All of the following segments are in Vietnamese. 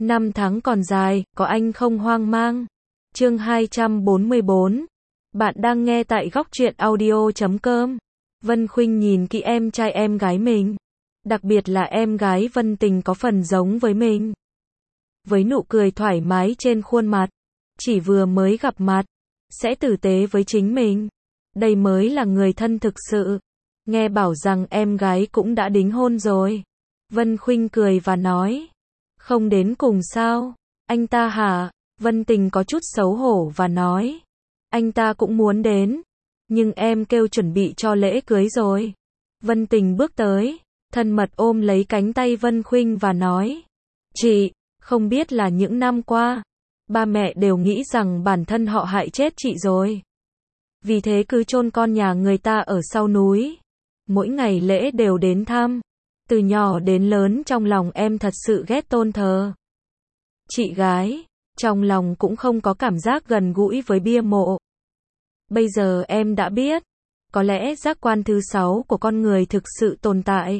Năm tháng còn dài, có anh không hoang mang. Chương 244. Bạn đang nghe tại góc truyện audio.com. Vân Khuynh nhìn kỹ em trai em gái mình. Đặc biệt là em gái Vân Tình có phần giống với mình. Với nụ cười thoải mái trên khuôn mặt. Chỉ vừa mới gặp mặt. Sẽ tử tế với chính mình. Đây mới là người thân thực sự. Nghe bảo rằng em gái cũng đã đính hôn rồi. Vân Khuynh cười và nói. Không đến cùng sao? Anh ta hả? Vân Tình có chút xấu hổ và nói. Anh ta cũng muốn đến. Nhưng em kêu chuẩn bị cho lễ cưới rồi. Vân Tình bước tới. Thân mật ôm lấy cánh tay Vân Khuynh và nói. Chị, không biết là những năm qua. Ba mẹ đều nghĩ rằng bản thân họ hại chết chị rồi. Vì thế cứ chôn con nhà người ta ở sau núi. Mỗi ngày lễ đều đến thăm. Từ nhỏ đến lớn trong lòng em thật sự ghét tôn thờ. Chị gái, trong lòng cũng không có cảm giác gần gũi với bia mộ. Bây giờ em đã biết, có lẽ giác quan thứ 6 của con người thực sự tồn tại.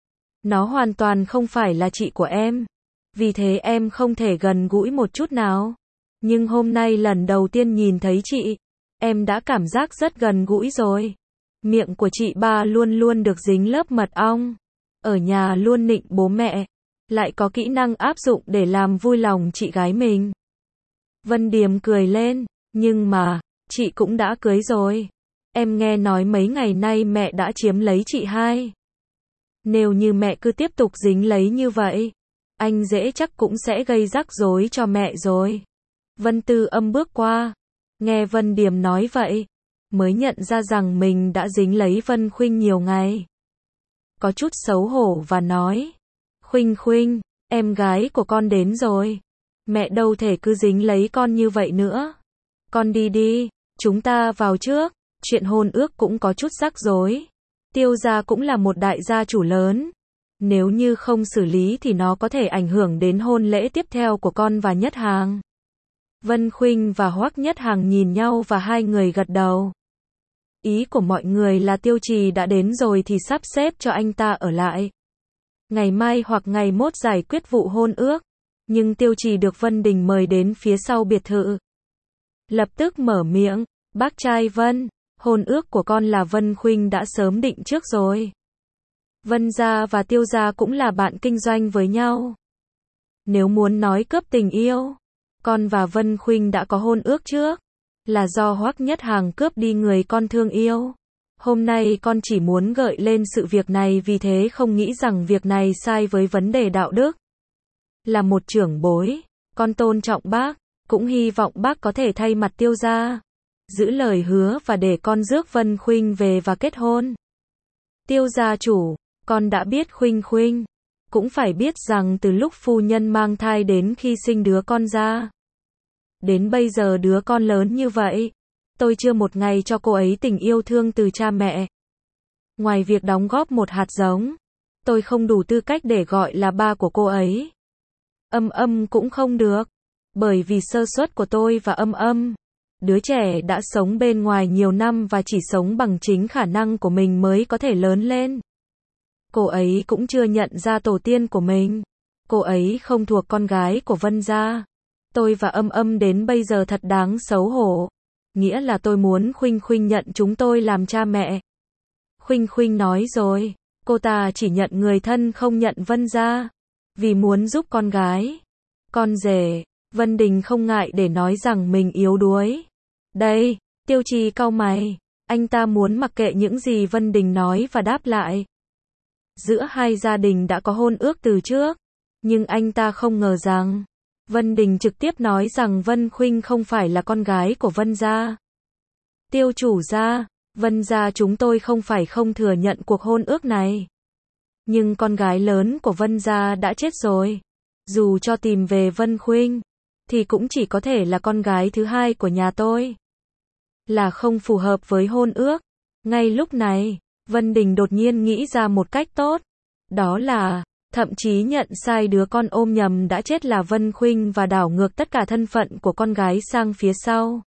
Nó hoàn toàn không phải là chị của em. Vì thế em không thể gần gũi một chút nào. Nhưng hôm nay lần đầu tiên nhìn thấy chị, em đã cảm giác rất gần gũi rồi. Miệng của chị ba luôn luôn được dính lớp mật ong. Ở nhà luôn nịnh bố mẹ, lại có kỹ năng áp dụng để làm vui lòng chị gái mình. Vân Điềm cười lên, nhưng mà, chị cũng đã cưới rồi. Em nghe nói mấy ngày nay mẹ đã chiếm lấy chị hai. Nếu như mẹ cứ tiếp tục dính lấy như vậy, anh dễ chắc cũng sẽ gây rắc rối cho mẹ rồi. Vân Tư Âm bước qua, nghe Vân Điềm nói vậy, mới nhận ra rằng mình đã dính lấy Vân Khuynh nhiều ngày. Có chút xấu hổ và nói. Khuynh Khuynh, em gái của con đến rồi. Mẹ đâu thể cứ dính lấy con như vậy nữa. Con đi đi, chúng ta vào trước. Chuyện hôn ước cũng có chút rắc rối. Tiêu gia cũng là một đại gia chủ lớn. Nếu như không xử lý thì nó có thể ảnh hưởng đến hôn lễ tiếp theo của con và Nhất Hàng. Vân Khuynh và Hoắc Nhất Hàng nhìn nhau và hai người gật đầu. Ý của mọi người là Tiêu Trì đã đến rồi thì sắp xếp cho anh ta ở lại. Ngày mai hoặc ngày mốt giải quyết vụ hôn ước. Nhưng Tiêu Trì được Vân Đình mời đến phía sau biệt thự. Lập tức mở miệng, bác trai Vân, hôn ước của con là Vân Khuynh đã sớm định trước rồi. Vân gia và Tiêu gia cũng là bạn kinh doanh với nhau. Nếu muốn nói cướp tình yêu, con và Vân Khuynh đã có hôn ước trước. Là do Hoắc Nhất Hàng cướp đi người con thương yêu. Hôm nay con chỉ muốn gợi lên sự việc này vì thế không nghĩ rằng việc này sai với vấn đề đạo đức. Là một trưởng bối, con tôn trọng bác, cũng hy vọng bác có thể thay mặt Tiêu gia, giữ lời hứa và để con rước Vân Khuynh về và kết hôn. Tiêu gia chủ, con đã biết Khuynh Khuynh, cũng phải biết rằng từ lúc phu nhân mang thai đến khi sinh đứa con ra. Đến bây giờ đứa con lớn như vậy, tôi chưa một ngày cho cô ấy tình yêu thương từ cha mẹ. Ngoài việc đóng góp một hạt giống, tôi không đủ tư cách để gọi là ba của cô ấy. Âm Âm cũng không được, bởi vì sơ suất của tôi và Âm Âm. Đứa trẻ đã sống bên ngoài nhiều năm và chỉ sống bằng chính khả năng của mình mới có thể lớn lên. Cô ấy cũng chưa nhận ra tổ tiên của mình. Cô ấy không thuộc con gái của Vân gia. Tôi và Âm Âm đến bây giờ thật đáng xấu hổ. Nghĩa là tôi muốn Khuynh Khuynh nhận chúng tôi làm cha mẹ. Khuynh Khuynh nói rồi, cô ta chỉ nhận người thân không nhận Vân gia. Vì muốn giúp con gái. Con rể, Vân Đình không ngại để nói rằng mình yếu đuối. Đây, Tiêu Trì cau mày. Anh ta muốn mặc kệ những gì Vân Đình nói và đáp lại. Giữa hai gia đình đã có hôn ước từ trước. Nhưng anh ta không ngờ rằng Vân Đình trực tiếp nói rằng Vân Khuynh không phải là con gái của Vân gia. Tiêu chủ gia, Vân gia chúng tôi không phải không thừa nhận cuộc hôn ước này. Nhưng con gái lớn của Vân gia đã chết rồi. Dù cho tìm về Vân Khuynh, thì cũng chỉ có thể là con gái thứ hai của nhà tôi. Là không phù hợp với hôn ước. Ngay lúc này, Vân Đình đột nhiên nghĩ ra một cách tốt. Đó là thậm chí nhận sai đứa con ôm nhầm đã chết là Vân Khuynh và đảo ngược tất cả thân phận của con gái sang phía sau.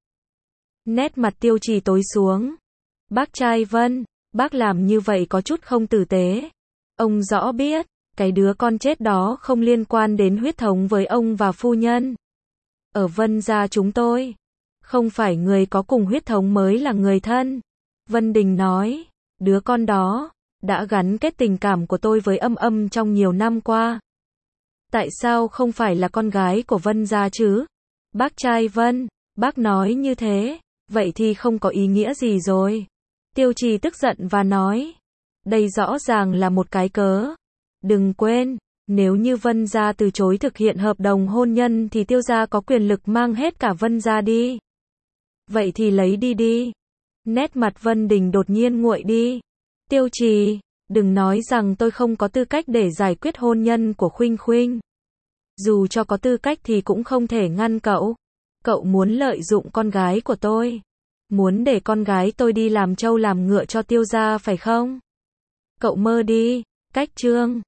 Nét mặt Tiêu Trì tối xuống. Bác trai Vân, bác làm như vậy có chút không tử tế. Ông rõ biết, Cái đứa con chết đó không liên quan đến huyết thống với ông và phu nhân. Ở Vân gia chúng tôi, không phải người có cùng huyết thống mới là người thân. Vân Đình nói, đứa con đó đã gắn kết tình cảm của tôi với Âm Âm trong nhiều năm qua. Tại sao không phải là con gái của Vân gia chứ? Bác trai Vân, bác nói như thế, vậy thì không có ý nghĩa gì rồi. Tiêu Trì tức giận và nói, đây rõ ràng là một cái cớ. Đừng quên, nếu như Vân gia từ chối thực hiện hợp đồng hôn nhân thì Tiêu gia có quyền lực mang hết cả Vân gia đi. Vậy thì lấy đi đi. Nét mặt Vân Đình đột nhiên nguội đi. Tiêu Trì, đừng nói rằng tôi không có tư cách để giải quyết hôn nhân của Khuynh Khuynh. Dù cho có tư cách thì cũng không thể ngăn cậu. Cậu muốn lợi dụng con gái của tôi. Muốn để con gái tôi đi làm trâu làm ngựa cho Tiêu gia phải không? Cậu mơ đi. Cách chương